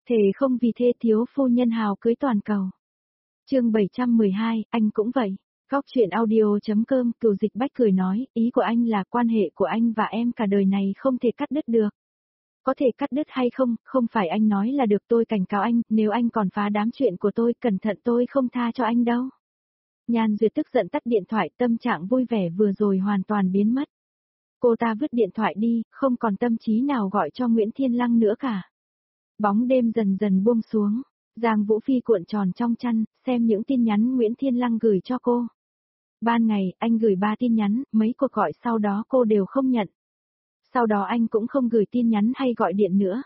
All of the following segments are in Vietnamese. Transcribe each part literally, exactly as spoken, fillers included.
Thề không vì thê thiếu phu nhân hào cưới toàn cầu. Chương bảy trăm mười hai, anh cũng vậy. Góc truyện audio.com, Cửu Dịch Bách cười nói, ý của anh là quan hệ của anh và em cả đời này không thể cắt đứt được. Có thể cắt đứt hay không, không phải anh nói là được, tôi cảnh cáo anh, nếu anh còn phá đám chuyện của tôi, cẩn thận tôi không tha cho anh đâu. Nhan Duyệt tức giận tắt điện thoại, tâm trạng vui vẻ vừa rồi hoàn toàn biến mất. Cô ta vứt điện thoại đi, không còn tâm trí nào gọi cho Nguyễn Thiên Lăng nữa cả. Bóng đêm dần dần buông xuống, Giang Vũ Phi cuộn tròn trong chăn, xem những tin nhắn Nguyễn Thiên Lăng gửi cho cô. Ban ngày, anh gửi ba tin nhắn, mấy cuộc gọi sau đó cô đều không nhận. Sau đó anh cũng không gửi tin nhắn hay gọi điện nữa.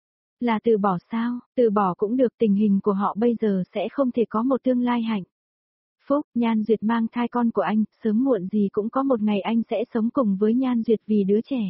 Là từ bỏ sao, từ bỏ cũng được, tình hình của họ bây giờ sẽ không thể có một tương lai hạnh phúc. Nhan Duyệt mang thai con của anh, sớm muộn gì cũng có một ngày anh sẽ sống cùng với Nhan Duyệt vì đứa trẻ.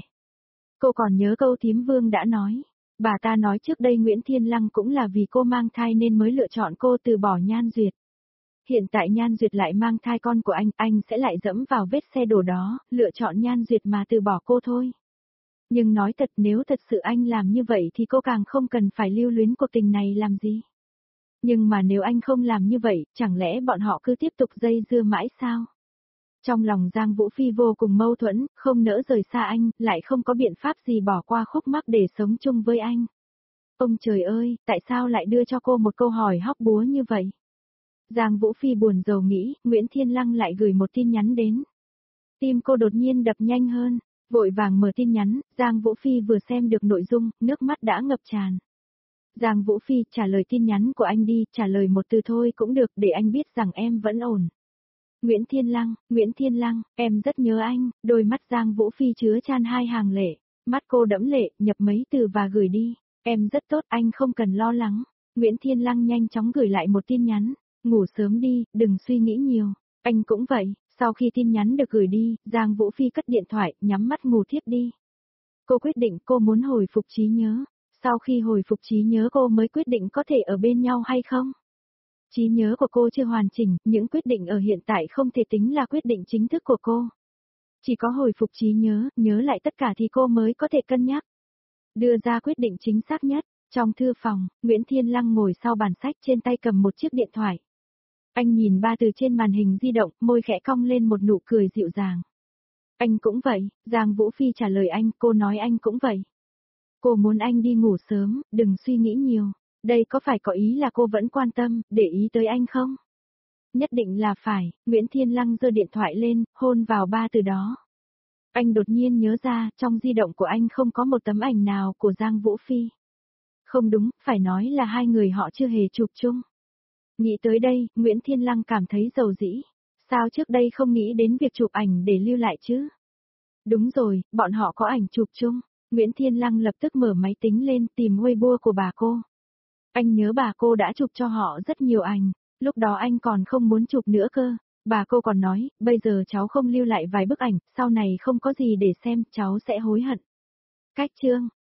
Cô còn nhớ câu thím Vương đã nói. Bà ta nói trước đây Nguyễn Thiên Lăng cũng là vì cô mang thai nên mới lựa chọn cô từ bỏ Nhan Duyệt. Hiện tại Nhan Duyệt lại mang thai con của anh, anh sẽ lại dẫm vào vết xe đổ đó, lựa chọn Nhan Duyệt mà từ bỏ cô thôi. Nhưng nói thật, nếu thật sự anh làm như vậy thì cô càng không cần phải lưu luyến cuộc tình này làm gì. Nhưng mà nếu anh không làm như vậy, chẳng lẽ bọn họ cứ tiếp tục dây dưa mãi sao? Trong lòng Giang Vũ Phi vô cùng mâu thuẫn, không nỡ rời xa anh, lại không có biện pháp gì bỏ qua khúc mắc để sống chung với anh. Ông trời ơi, tại sao lại đưa cho cô một câu hỏi hóc búa như vậy? Giang Vũ Phi buồn rầu nghĩ, Nguyễn Thiên Lăng lại gửi một tin nhắn đến. Tim cô đột nhiên đập nhanh hơn, vội vàng mở tin nhắn, Giang Vũ Phi vừa xem được nội dung, nước mắt đã ngập tràn. Giang Vũ Phi, trả lời tin nhắn của anh đi, trả lời một từ thôi cũng được để anh biết rằng em vẫn ổn. Nguyễn Thiên Lăng, Nguyễn Thiên Lăng, em rất nhớ anh, đôi mắt Giang Vũ Phi chứa chan hai hàng lệ, mắt cô đẫm lệ, nhập mấy từ và gửi đi, em rất tốt, anh không cần lo lắng. Nguyễn Thiên Lăng nhanh chóng gửi lại một tin nhắn, ngủ sớm đi, đừng suy nghĩ nhiều, anh cũng vậy. Sau khi tin nhắn được gửi đi, Giang Vũ Phi cất điện thoại, nhắm mắt ngủ thiếp đi. Cô quyết định cô muốn hồi phục trí nhớ, sau khi hồi phục trí nhớ cô mới quyết định có thể ở bên nhau hay không. Trí nhớ của cô chưa hoàn chỉnh, những quyết định ở hiện tại không thể tính là quyết định chính thức của cô. Chỉ có hồi phục trí nhớ, nhớ lại tất cả thì cô mới có thể cân nhắc, đưa ra quyết định chính xác nhất. Trong thư phòng, Nguyễn Thiên Lăng ngồi sau bàn sách, trên tay cầm một chiếc điện thoại. Anh nhìn ba từ trên màn hình di động, môi khẽ cong lên một nụ cười dịu dàng. Anh cũng vậy, Giang Vũ Phi trả lời anh, cô nói anh cũng vậy. Cô muốn anh đi ngủ sớm, đừng suy nghĩ nhiều. Đây có phải có ý là cô vẫn quan tâm, để ý tới anh không? Nhất định là phải, Nguyễn Thiên Lăng giơ điện thoại lên, hôn vào ba từ đó. Anh đột nhiên nhớ ra, trong di động của anh không có một tấm ảnh nào của Giang Vũ Phi. Không đúng, phải nói là hai người họ chưa hề chụp chung. Nghĩ tới đây, Nguyễn Thiên Lăng cảm thấy dầu dĩ. Sao trước đây không nghĩ đến việc chụp ảnh để lưu lại chứ? Đúng rồi, bọn họ có ảnh chụp chung. Nguyễn Thiên Lăng lập tức mở máy tính lên tìm Weibo của bà cô. Anh nhớ bà cô đã chụp cho họ rất nhiều ảnh, lúc đó anh còn không muốn chụp nữa cơ. Bà cô còn nói, bây giờ cháu không lưu lại vài bức ảnh, sau này không có gì để xem, cháu sẽ hối hận. Cách chương,